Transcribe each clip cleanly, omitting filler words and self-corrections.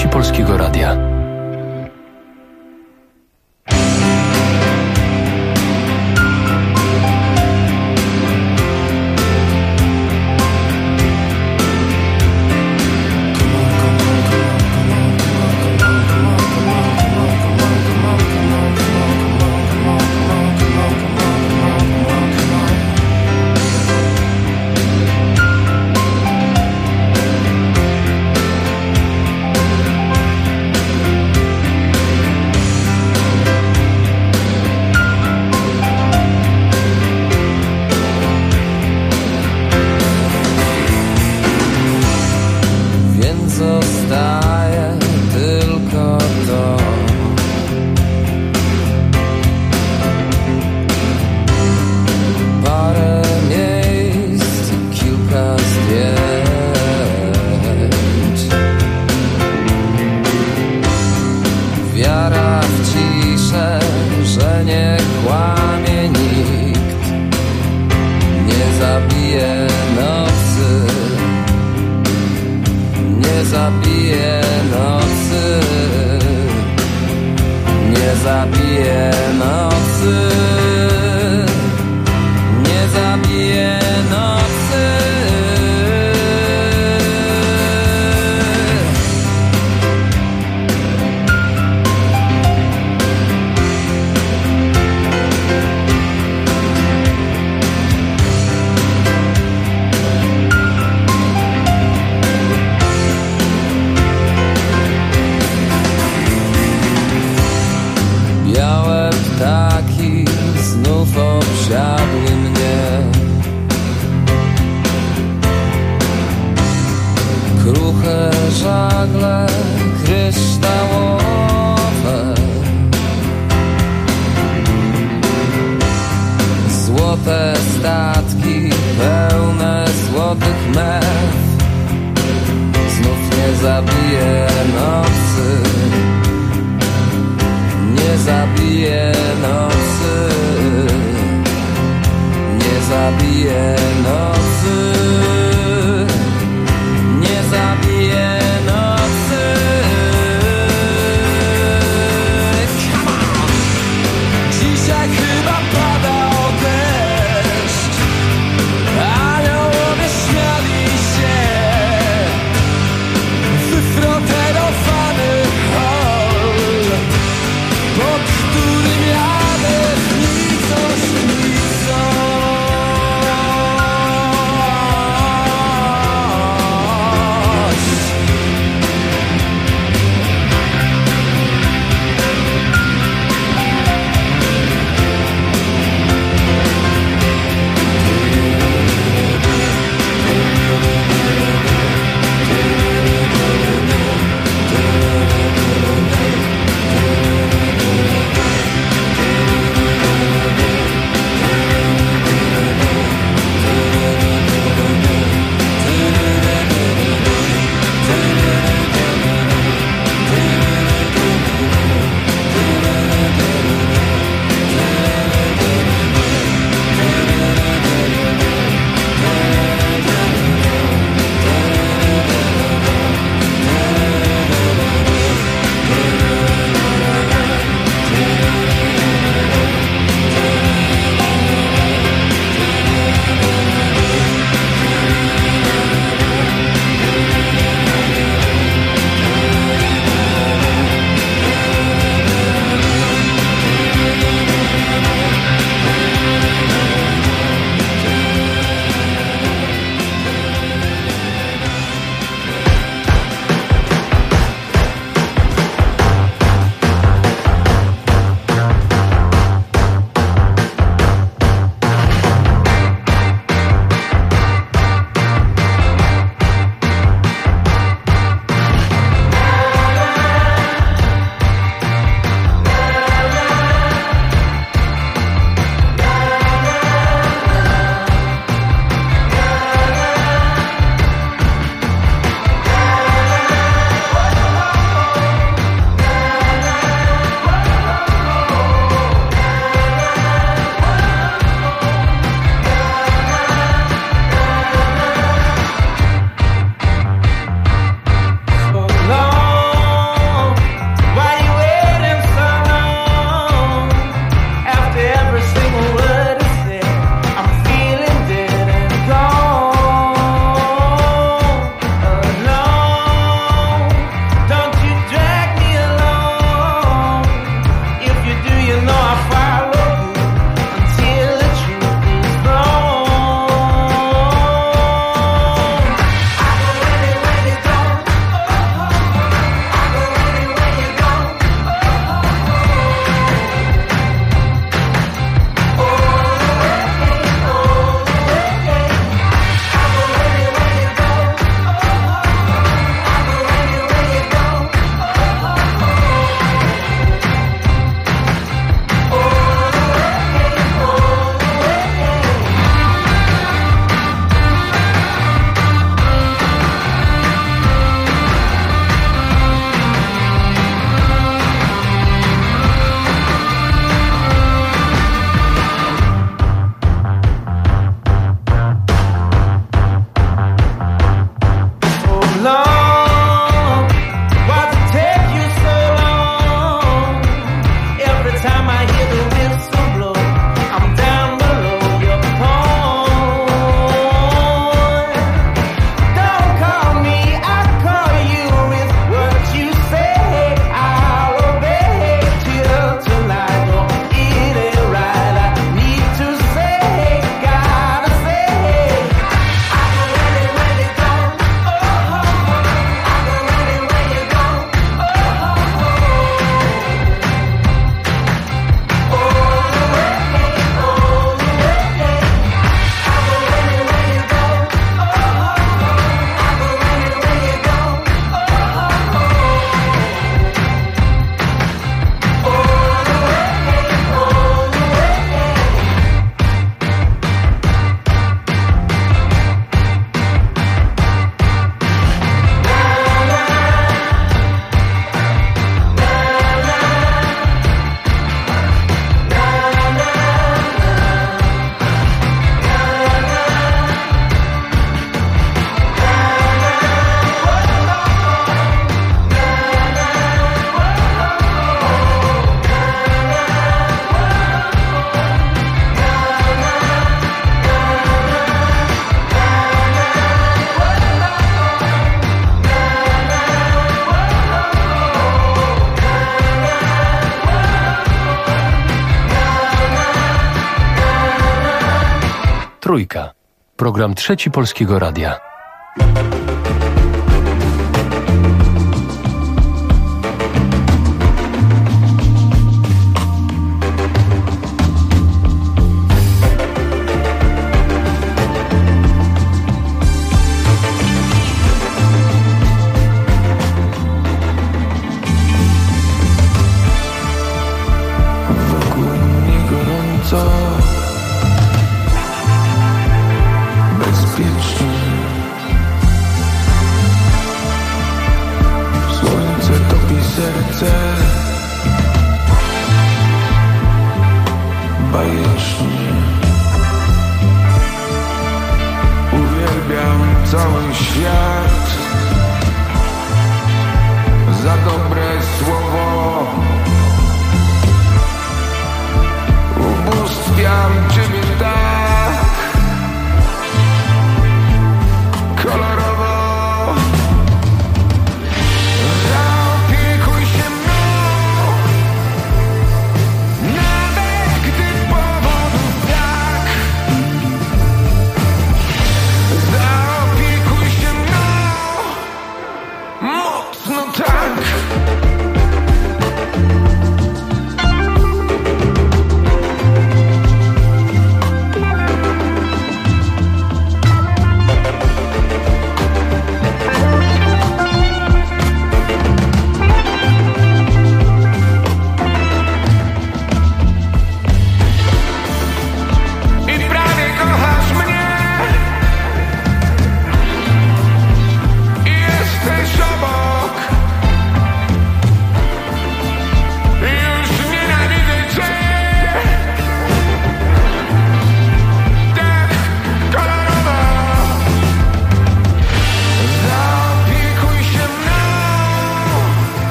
Gości Polskiego Radia. Pod którym jadę Trójka. Program Trzeci Polskiego Radia.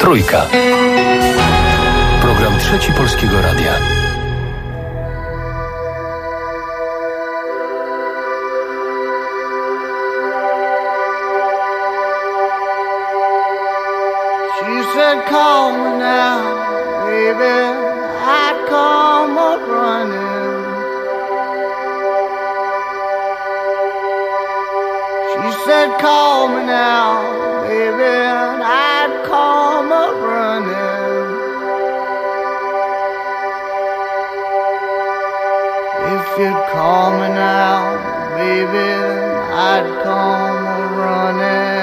Trójka. Program Trzeci Polskiego Radia. She said, call me now, baby. I'd come up running. She said, call me now, baby, and I'd come up running. If you'd call me now, baby, I'd come up running.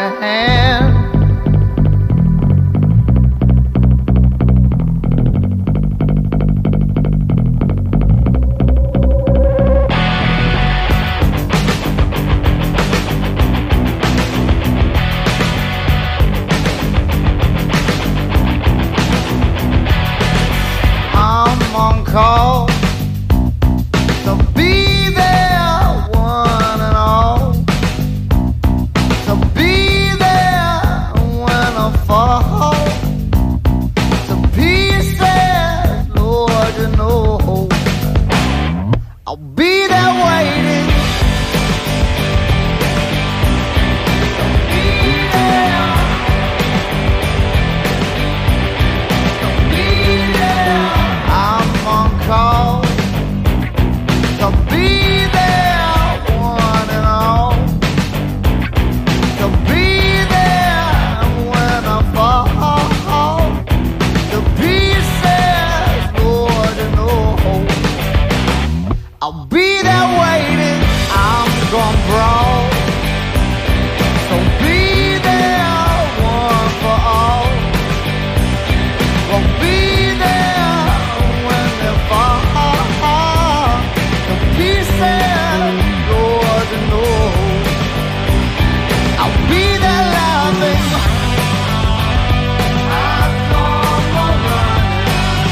Call to be there, one and all, to be there when I fall to pieces, Lord, you know I'll be there waiting. To be there, to be there. I'm on call to be there, one and all, to be there when I fall to pieces, Lord, you know I'll be there waiting. I'm gonna brawl, so be there, one for all, gonna be there when they fall to pieces, Lord, you know I'll be there loving. I've come a running.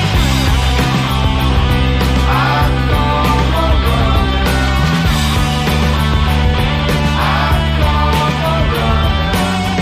I've come a running. I've come a running.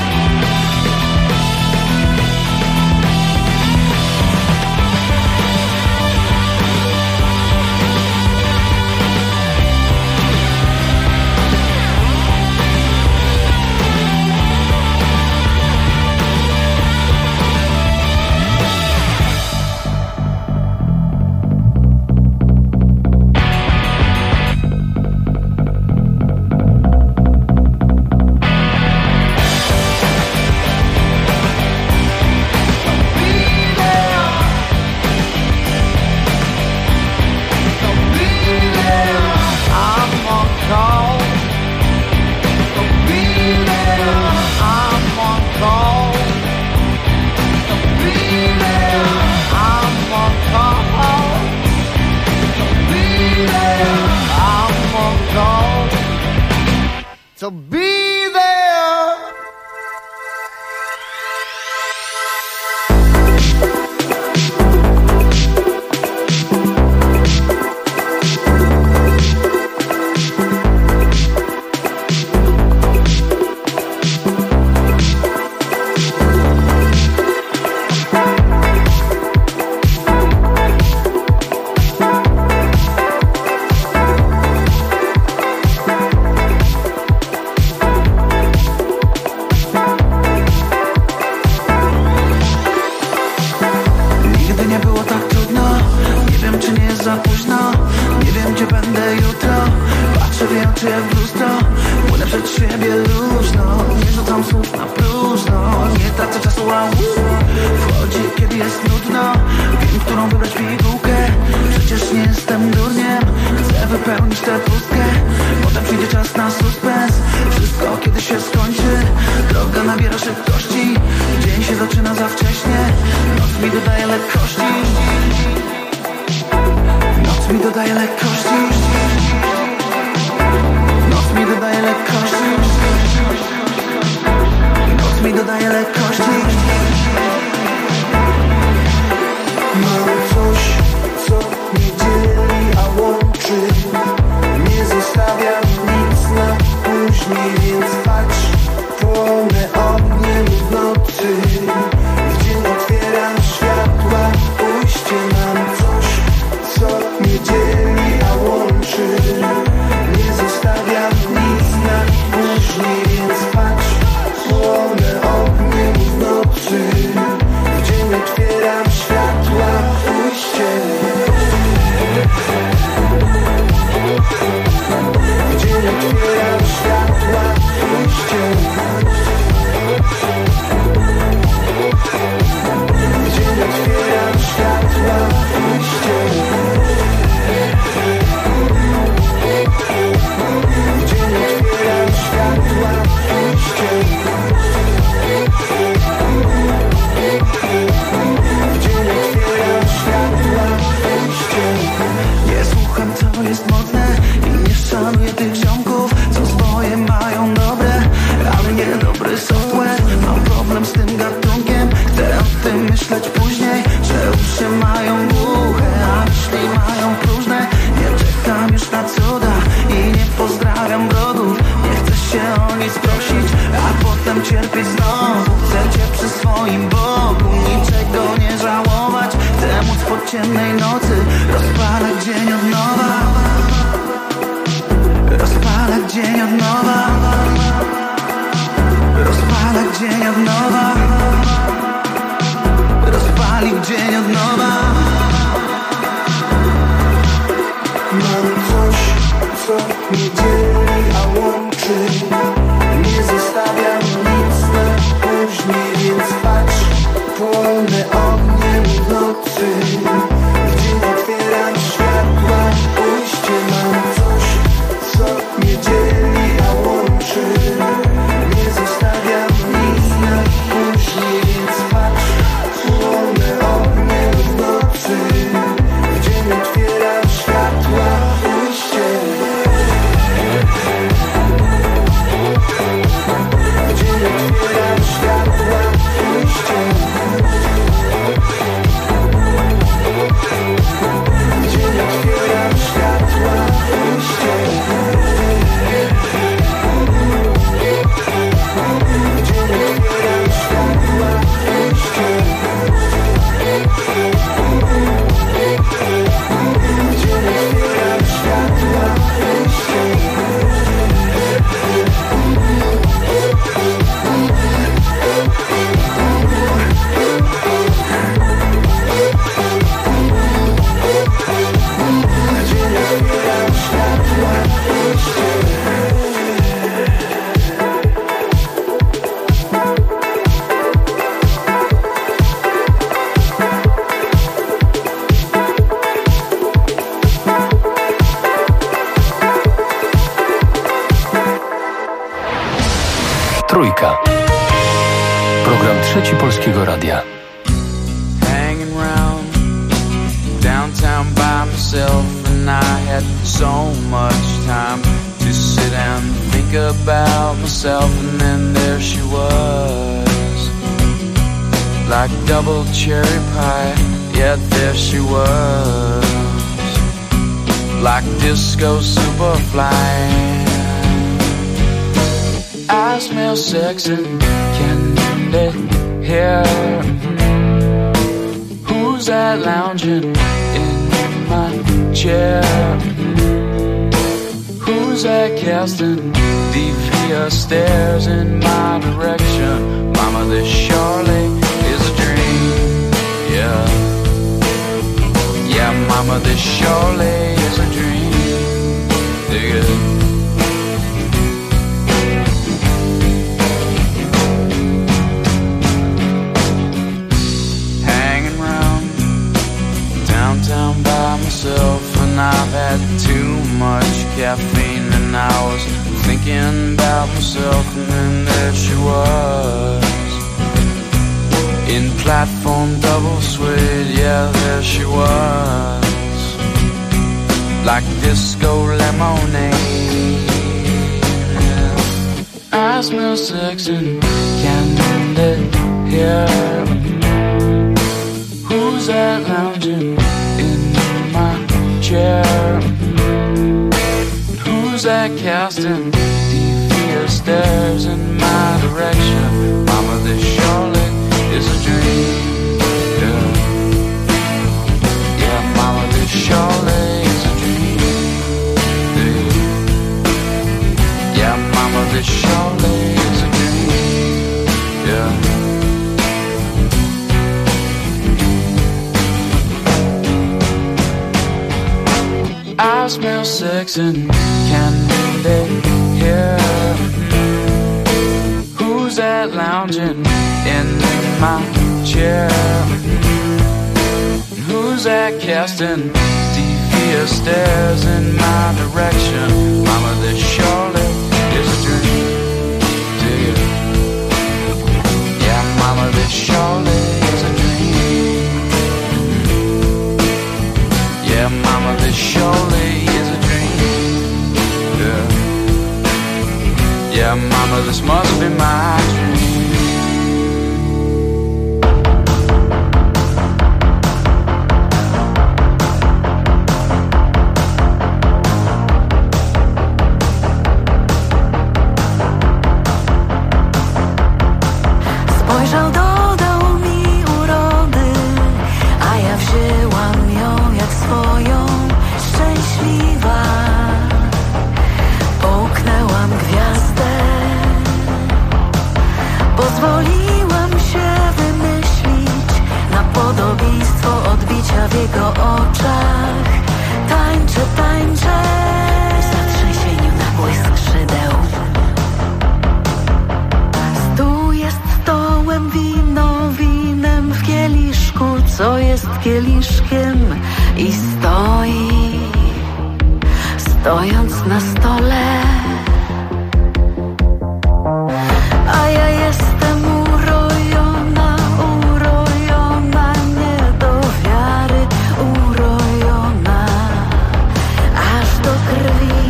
To be there. Mam coś, co mnie dzieli, a łączy. Nie zostawiam nic na później, więc patrz, płonę ogniem w nocy. W dzień myśleć później, że uszy mają głuche, a myśli mają próżne. Nie czekam już na cuda i nie pozdrawiam wrogów. Nie chcę się o nic prosić, a potem cierpieć znowu. Chcę cię przy swoim boku, niczego nie żałować. Chcę móc po ciemnej nocy rozpalać dzień od nowa. Rozpalać dzień od nowa. Rozpalać dzień od nowa. Rozpalić dzień od nowa. Mam coś, co mnie dzieli, a łączy. Nie zostawiam nic na później, więc patrz, płonę ogniem w nocy. Gdzie otwieram światła, pójście. Mam coś, co mnie dzieli, a łączy. Nie zostawiam nic na później, więc patrz, płonę ogniem w nocy. Gdzie otwieram światła, pójście. Gdzie otwieram światła, pójście. Gdzie otwieram światła, pójście. Gdzie otwieram światła, pójście. Gdzie otwieram światła, pójście. Trójka. Program Trzeci Polskiego Radia. Hanging round downtown by myself, and I had so much time to sit and think about myself. And then there she was, like double cherry pie. Yeah, there she was, like disco superfly. I smell sex and candy here. Who's that lounging in my chair? Who's that casting devious stares in my direction? Mama, this surely is a dream. Yeah, yeah, mama, this surely is a dream. Dig it. Down by myself, and I've had too much caffeine, and I was thinking about myself. And then there she was, in platform double suede. Yeah, there she was, like disco lemonade. I smell sex and candy here. Who's that lounging in my chair? Who's that casting devious stares in my direction? Mama, this surely is a dream. Yeah, yeah, mama, this surely is a dream. Yeah, mama, this surely is a dream. Yeah. I smell sex and candy here. Who's that lounging in my chair? Who's that casting devious stares in my direction? Mama, this surely is a dream. Do you? Yeah, mama, this surely is a dream. Yeah, mama, this surely is a dream. Yeah, yeah, mama, this must be my dream. co jest kieliszkiem i stoi, stojąc na stole. A ja jestem urojona, urojona, nie do wiary, urojona aż do krwi.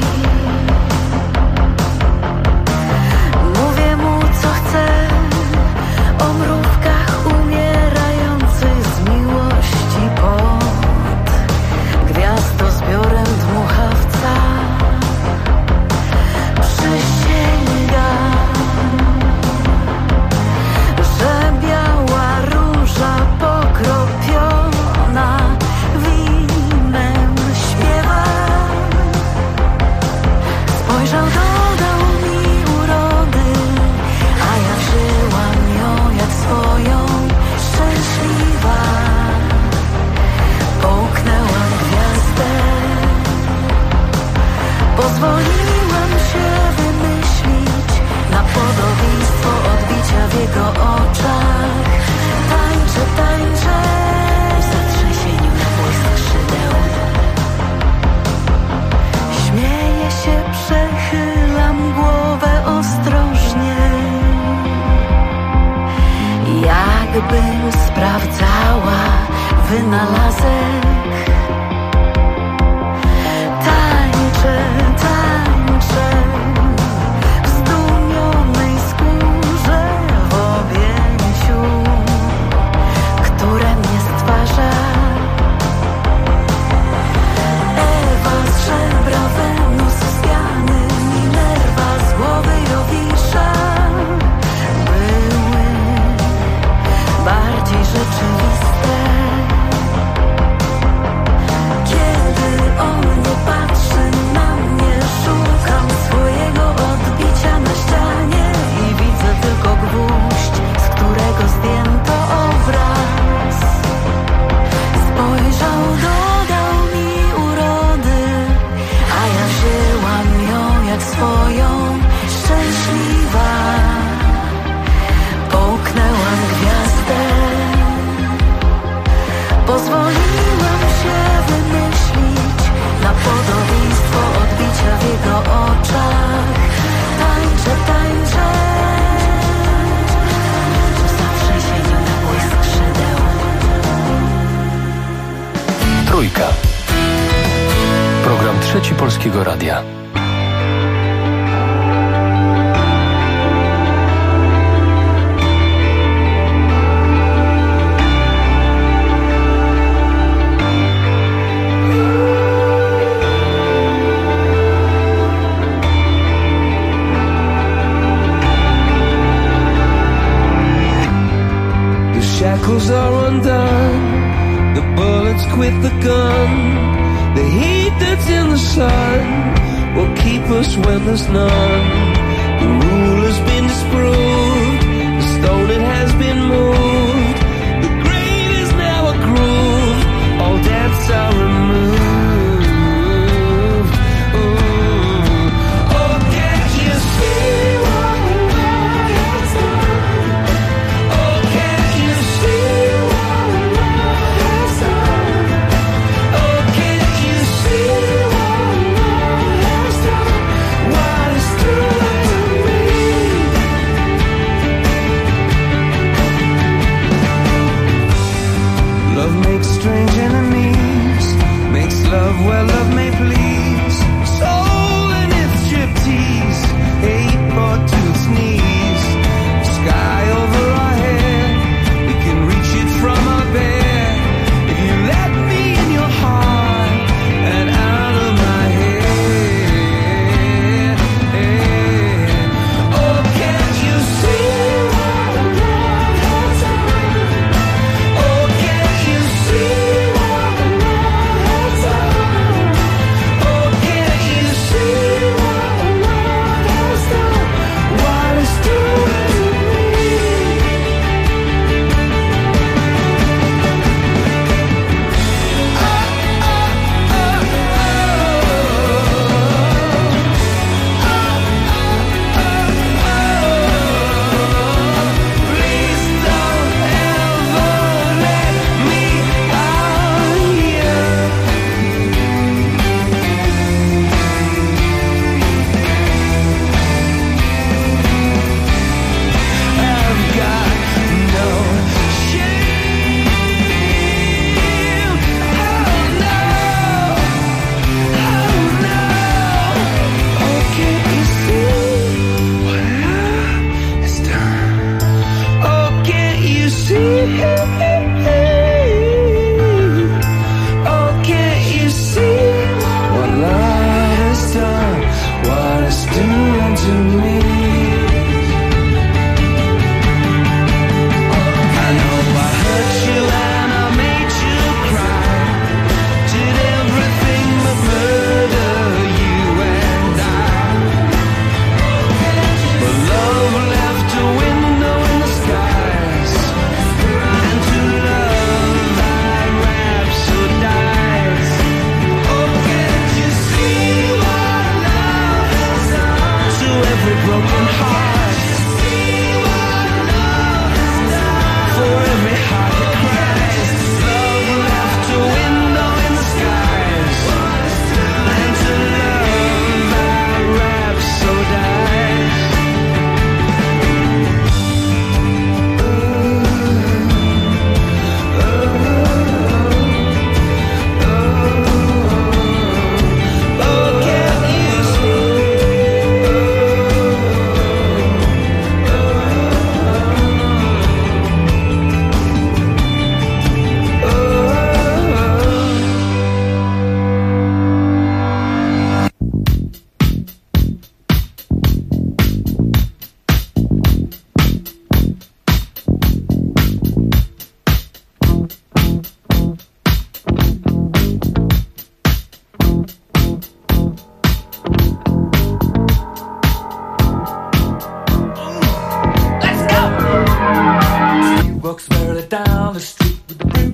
Mówię mu co chcę, o mrówkach umierających z miłości pod gwiazdozbiorem dmuchawca. Przysięgam, że biała róża pokropiona winem śpiewa. Spojrzał, dodał mi urody, a ja wzięłam ją jak swoją, szczęśliwa. Połknęłam gwiazdę, pozwoliłam się wymyślić na podobieństwo odbicia w jego oczach. Tańczę, tańczę w zatrzęsieniu na błysk skrzydeł. Śmieję się, przechylam głowę ostrożnie, jakbym sprawdzała wynalazek. Tańczę, tańczę w zdumionej skórze, w objęciu, które mnie stwarza. Ewa z żebra, Wenus z piany, Minerva z głowy Jowisza były bardziej rzeczywiste. Kiedy on nie patrzy na mnie, szukam swojego odbicia na ścianie i widzę tylko gwóźdź, z którego zdjęto obraz. Spojrzał, dodał mi urody, a ja wzięłam ją jak swoją, szczęśliwa. Połknęłam gwiazdę, pozwoliłam się wymyślić na podobieństwo odbicia w jego oczach. Tańczę, tańczę w zatrzęsieniu na błysk skrzydeł. Trójka. Program Trzeci Polskiego Radia. Shackles are undone, the bullets quit the gun, the heat that's in the sun will keep us when there's none. The rule has been disproved, the stone it has been moved, the grave is now a groove, all debts are removed. Oh, can't you see what the Lord has done? Oh, can't you see what the Lord has done? Oh, can't you see what the Lord has done? What is true to me? Love makes strange enemies, makes love where love may please. Soul in its striptease, hate brought to its knees. The sky over our head, we can reach it from our bed. If you let me in your heart and out of my head. Oh, can't you see what the Lord has done? Oh, can't you see what the Lord has done? Oh,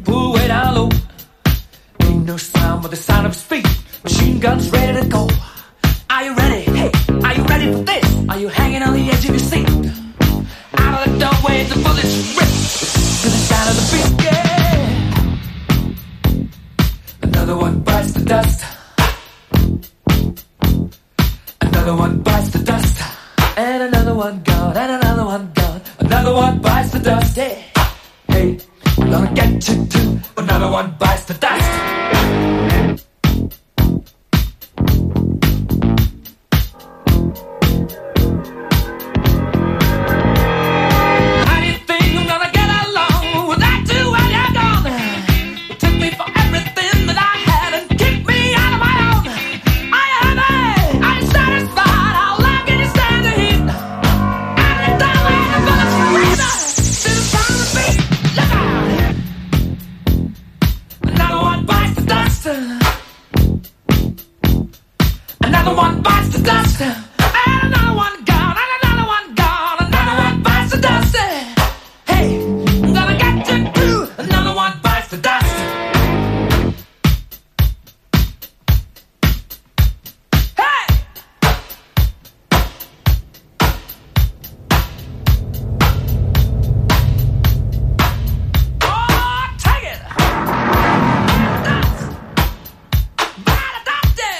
pull way down low. Ain't no sound but the sound of his feet. Machine guns ready to go. Are you ready? Hey, are you ready for this? Are you hanging on the edge of your seat? Out of the doorway, the bullets rip to the sound of the beat. Yeah. Another one bites the dust. Another one bites the dust. And another one gone. And another one gone. Another one bites the dust. Hey, hey, I'm gonna get you too. Another one bites the dust. Another one bites the dust. And another one gone. And another one gone. Another one bites the dust. Hey, I'm gonna get you too. Another one bites the dust. Hey! Oh, take it! Dust! Bite the dusty!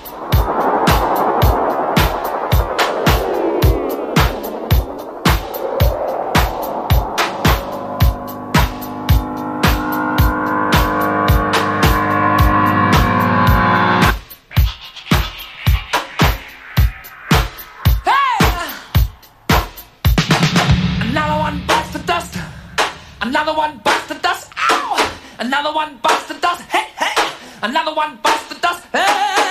Another one bites the dust. Ow! Another one bites the dust. Hey, hey! Another one bites the dust. Hey!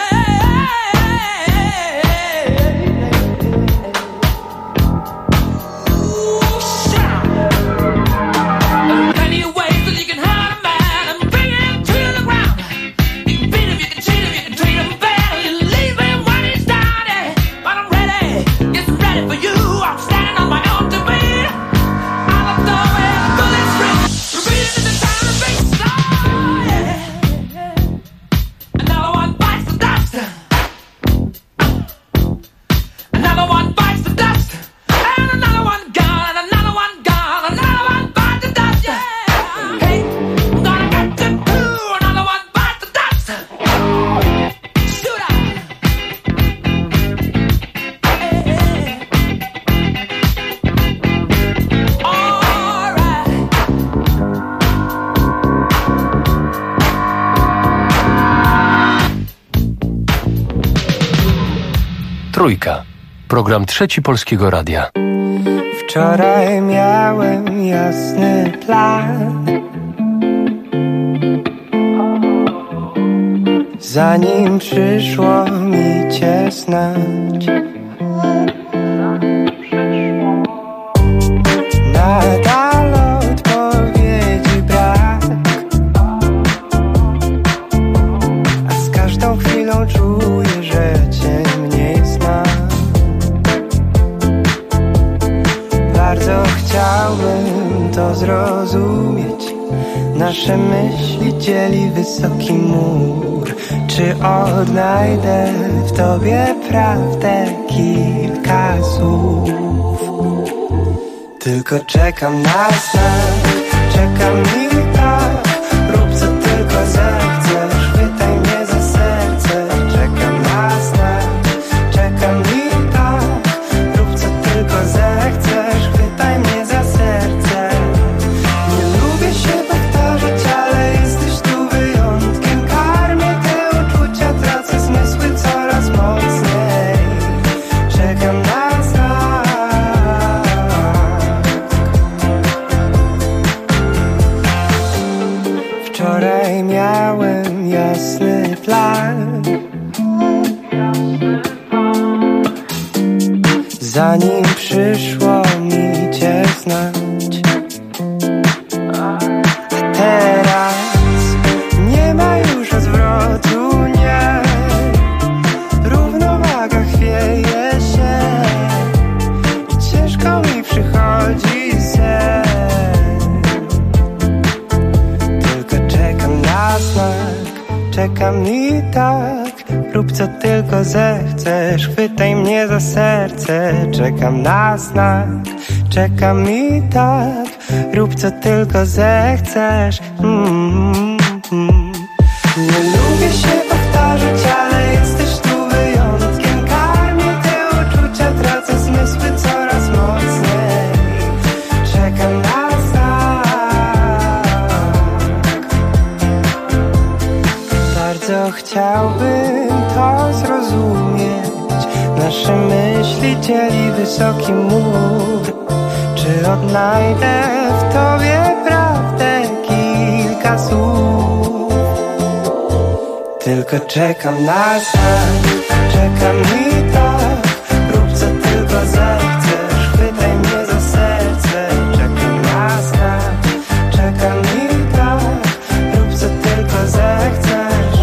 Ooh, shout! There are plenty of ways that you can hurt a man and bring him to the ground. You can beat him, you can cheat him, you can treat him bad, you leave him when he's down. But I'm ready, yes, I'm ready for you. I'm standing on my own to be. Trójka. Program Trzeci Polskiego Radia. Wczoraj miałem jasny plan, zanim przyszło mi cię znać. Nadal odpowiedzi brak, a z każdą chwilą czuję, że cię mniej znam. Bardzo chciałbym to zrozumieć. Nasze myśli dzieli wysoki mur. Czy odnajdę w tobie prawdę kilka słów? Tylko czekam na znak, czekam i tak. Rób co tylko zechcesz, chwytaj mnie za serce. Czekam na znak, czekam i tak. Rób co tylko zechcesz, chwytaj mnie za serce. Nie lubię się powtarzać, ale jesteś tu wyjątkiem. Karmię te uczucia, tracę zmysły coraz mocniej. Czekam na znak. Wczoraj miałem jasny plan, zanim przyszło mi cię znać. A teraz nie ma już odwrotu, nie. Równowaga chwieje się i ciężko mi przychodzi sen. znak. Czekam i tak, rób co tylko zechcesz. Chwytaj mnie za serce, czekam na znak. Czekam i tak, rób co tylko zechcesz. Nie lubię się powtarzać, ale jesteś tu wyjątkiem. Karmię te uczucia, tracę zmysły coraz mocniej. Czekam na znak. Bardzo chciałbym to zrozumieć. Nasze myśli dzieli wysoki mur. Czy odnajdę w tobie prawdę kilka słów? Tylko czekam na znak. Czekam i tak, rób co tylko zechcesz. Chwytaj mnie za serce, czekam na znak. Czekam i tak, rób co tylko zechcesz.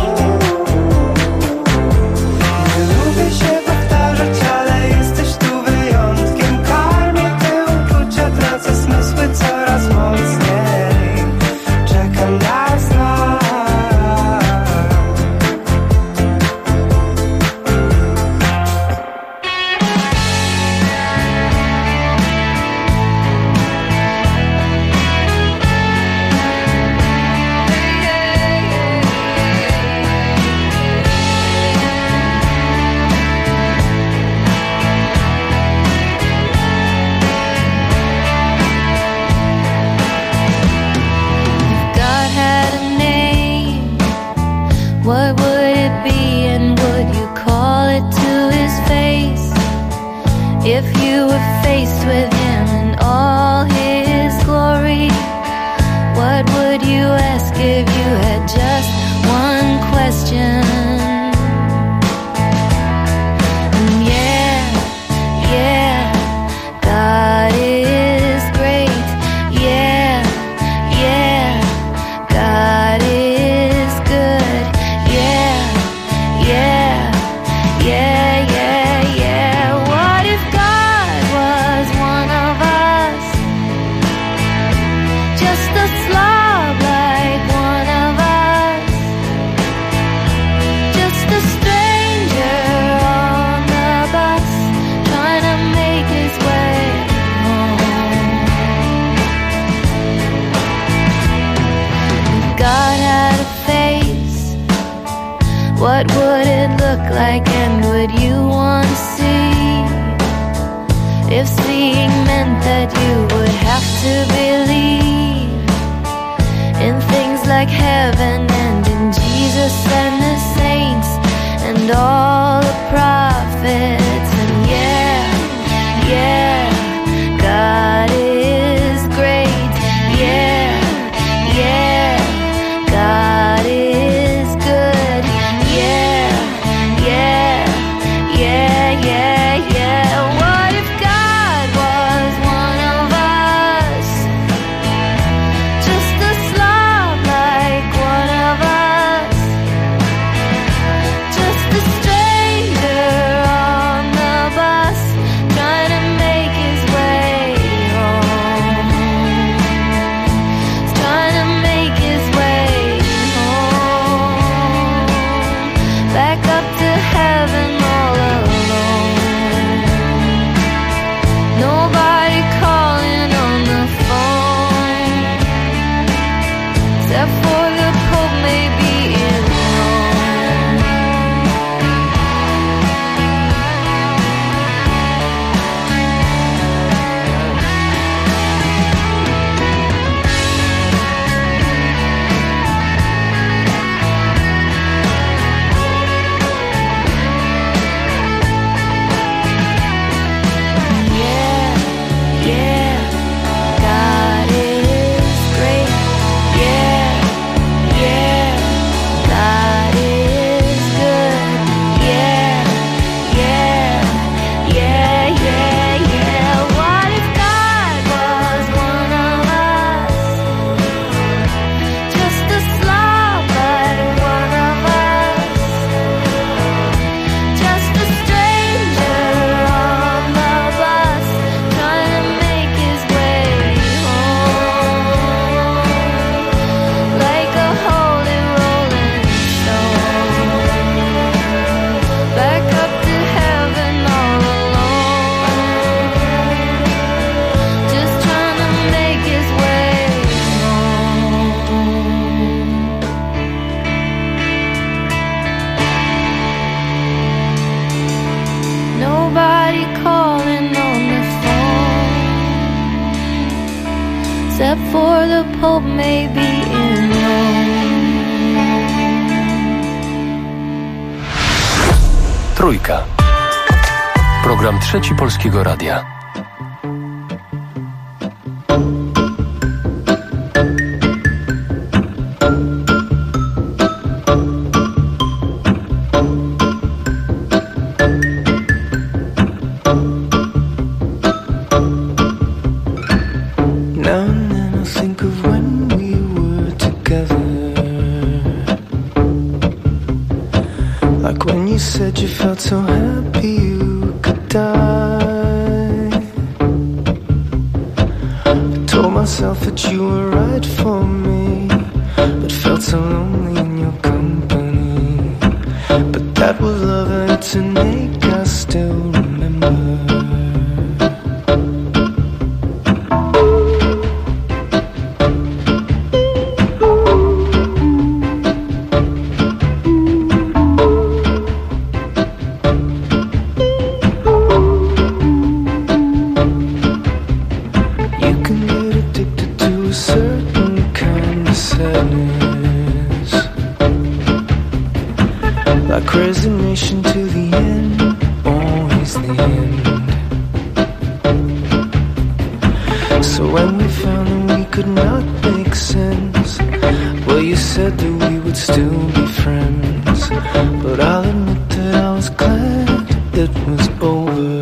Nie lubię się powtarzać, ale jesteś tu wyjątkiem. Karmię te uczucia, tracę zmysły coraz mocniej. Czekam na znak. God had a name, what would it be, and would you call it to his face? If you were faced with him in all his glory, what would you ask if you had just one question? And yeah, God is great. Yeah, God is good. Yeah. What if God was one of us? Just a slob like one of us. Just a stranger on the bus, trying to make his way home. If God had a face, what would it look like, and would you want to see? If seeing meant that you would have to believe in things like heaven and in Jesus and the saints and all the prophets. And yeah, God is great. Yeah, God is good. Yeah. What if God was one of us? Just a slob like one of us. Just a stranger on the bus, trying to make his way home. Trying to make his way home. Back up to heaven all alone. Nobody calling on the phone, except for the Pope maybe in Rome. Yeah, God is great. Yeah, except for the Pope maybe in Rome. Trójka. Program Trzeci Polskiego Radia. You felt so happy you could die. I told myself that you were right for me, but felt so lonely in your company. But that was love and it's an ache I still remember. Resignation to the end, always the end. So when we found that we could not make sense, well, you said that we would still be friends. But I'll admit that I was glad it was over.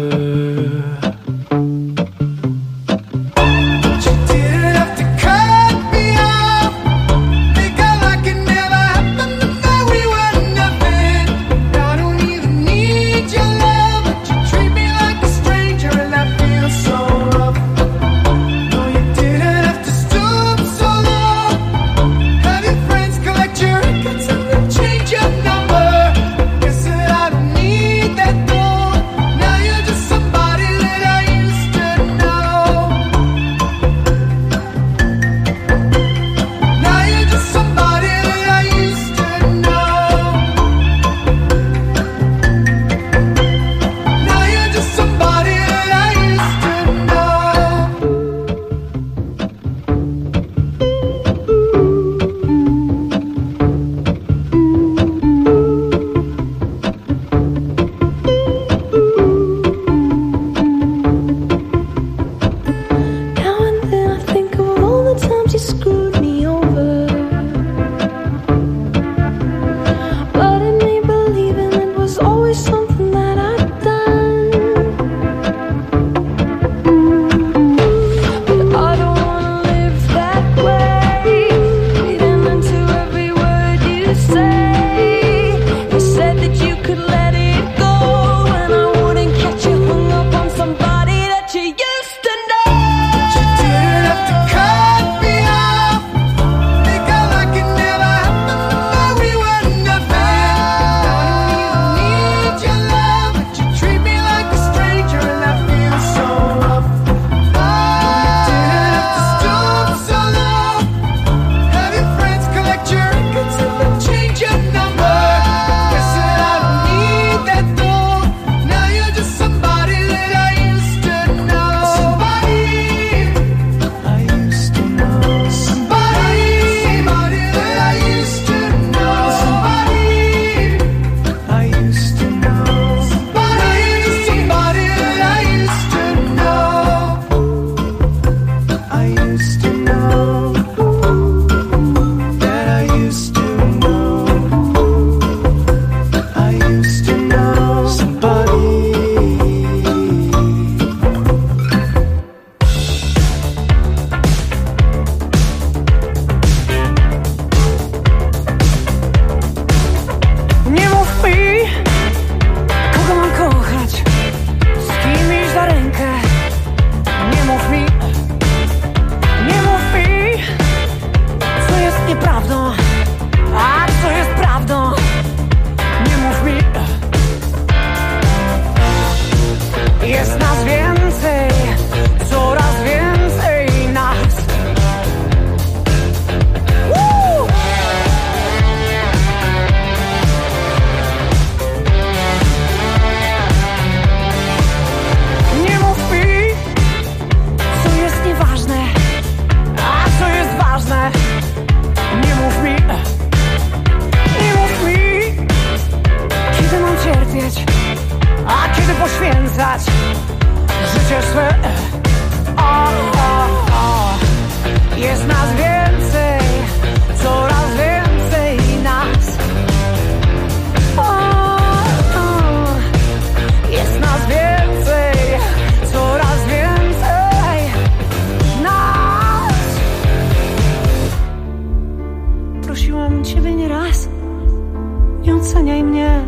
Prosiłam ciebie nieraz, nie oceniaj mnie.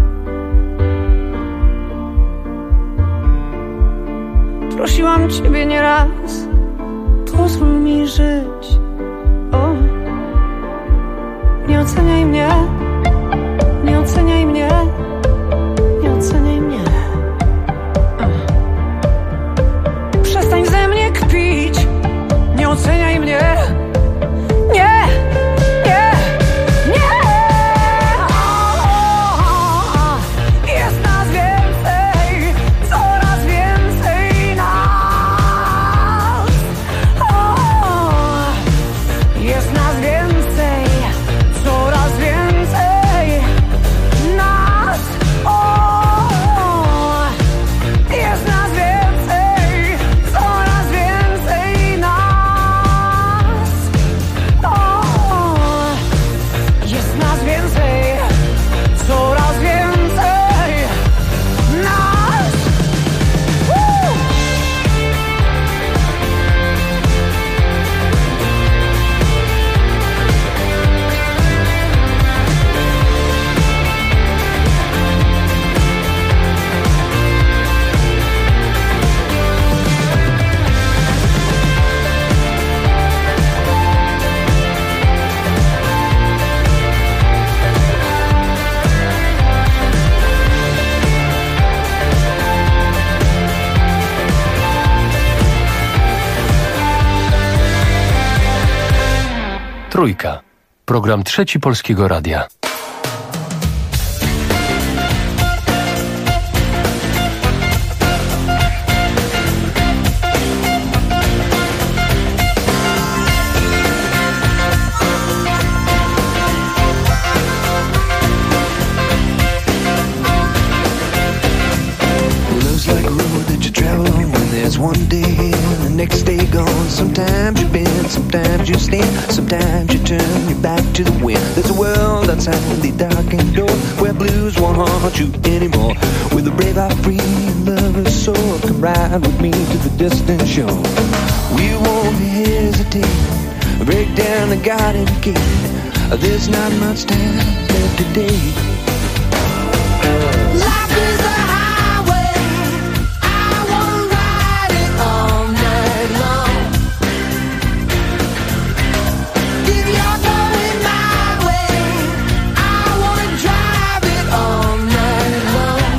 Prosiłam ciebie nieraz, pozwól mi żyć. O, nie oceniaj mnie, nie oceniaj mnie, nie oceniaj mnie. Przestań ze mnie kpić, nie oceniaj mnie. Nie, nie, nie. Jest nas więcej, coraz więcej nas. Jest nas więcej, coraz więcej nas. Jest nas więcej, coraz więcej nas. Jest nas więcej, coraz więcej nas. Trójka. Program Trzeci Polskiego Radia. Love's like a road that you travel on when there's one day here and the next day gone. Sometimes you bend, sometimes you stand, sometimes you turn your back to the wind. There's a world outside the darkened door where blues won't haunt you anymore. With a brave heart free and lover's soul, come ride with me to the distant shore. We won't hesitate, break down the garden gate. There's not much time left today. Life is a highway, I wanna ride it all night long. If you're going my way, I wanna drive it all night long.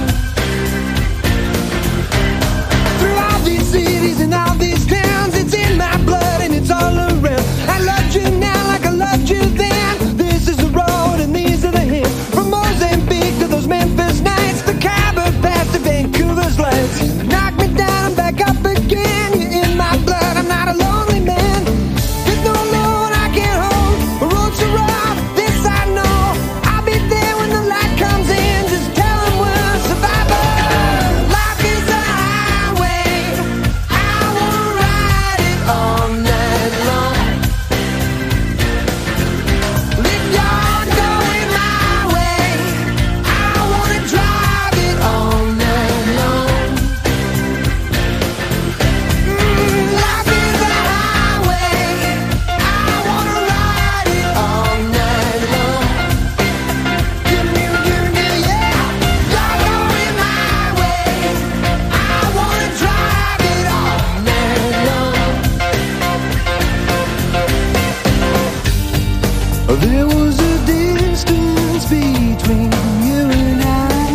Through all these cities and all these towns, it's in my blood and it's all around. I loved you now like I loved you then. This is the road and these are the hills. From Mozambique to those Memphis nights, the Khyber Pass to Vancouver's lights. Knock me down, I'm back up again. You're in my blood, I'm not a lonely man. There's no load I can't hold. The road's so rough, this I know. I'll be there when the light comes in. Just tell them we're survivors. Life is a highway, I wanna ride it all night long. If you're going my way, I wanna drive it all night long. Life is a highway, I wanna ride it all night long. Give me, yeah. You're going my way, I wanna drive it all night long. There was a distance between you and I,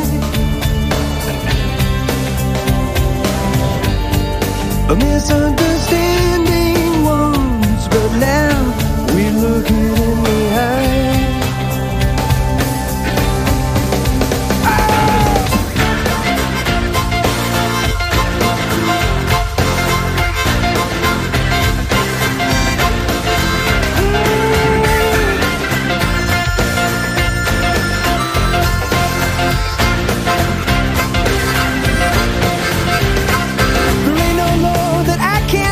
a misunderstanding once, but now we're looking in the eye. There ain't no load that I can't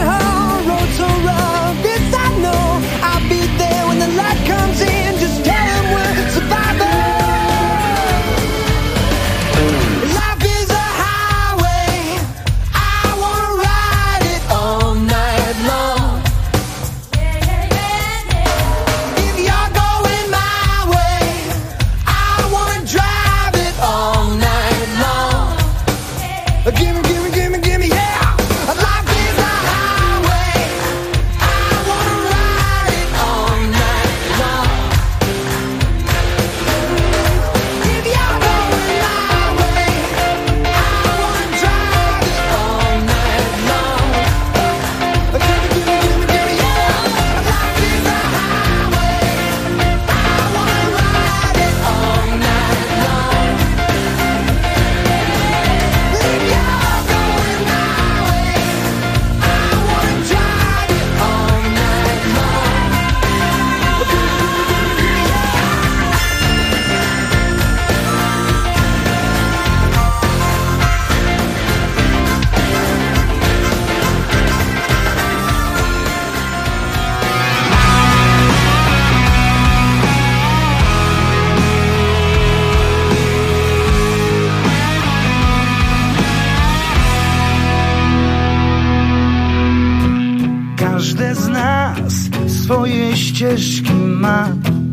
ścieżki ma,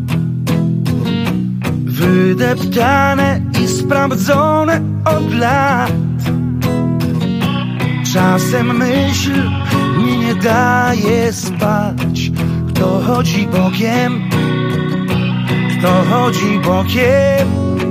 wydeptane i sprawdzone od lat. Czasem myśl mi nie daje spać. Kto chodzi bokiem? Kto chodzi bokiem?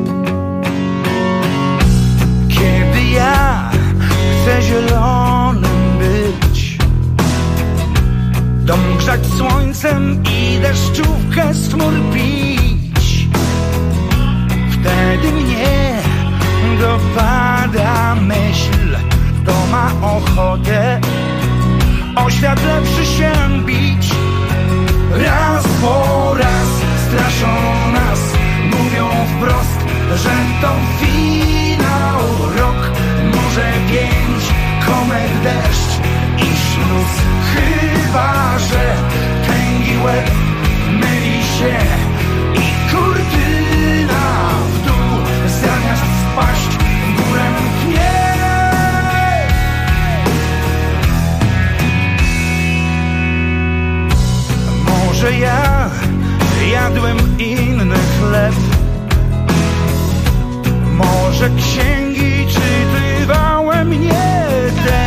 Kiedy ja chcę zielonym być, dom grzać słońcem i deszczówkę z chmur pić, wtedy mnie dopada myśl, kto ma ochotę o świat lepszy się bić. Raz po raz straszą nas, mówią wprost, że to finał. Rok, może 5, komet, deszcz i śluz. Chyba że tęgi łeb myli się i kurtyna w dół zamiast spaść w górę mknie. Może ja jadłem inny chleb, może księgi czytywałem nie te.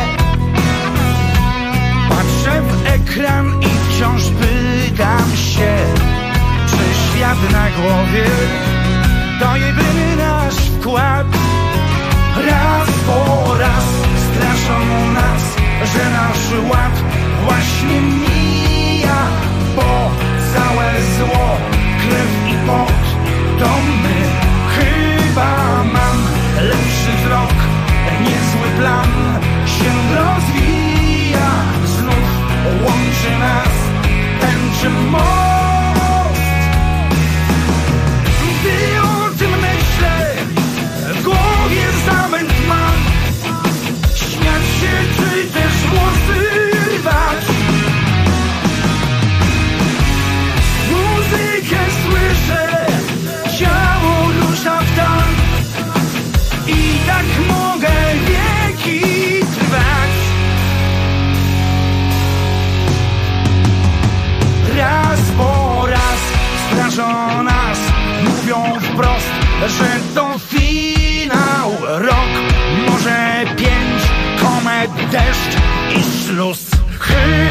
Patrzę w ekran i wciąż pytam się, czy świat na głowie to jedyny nasz wkład. Raz po raz straszą nas, że nasz ład właśnie mija, bo całe zło, krew i pot to my. Chyba mam lepszy wzrok, niezły plan się rozwija. Znów łączy nas tęczy most. Gdy o tym myślę, w głowie zamęt mam. Śmiać się czy też włosy rwać. Muzykę słyszę, ciało rusza w tank i tak mogę wieki trwać. Raz po raz straszą nas, mówią wprost, że to finał. Rok, może 5, komet, deszcz i śluz.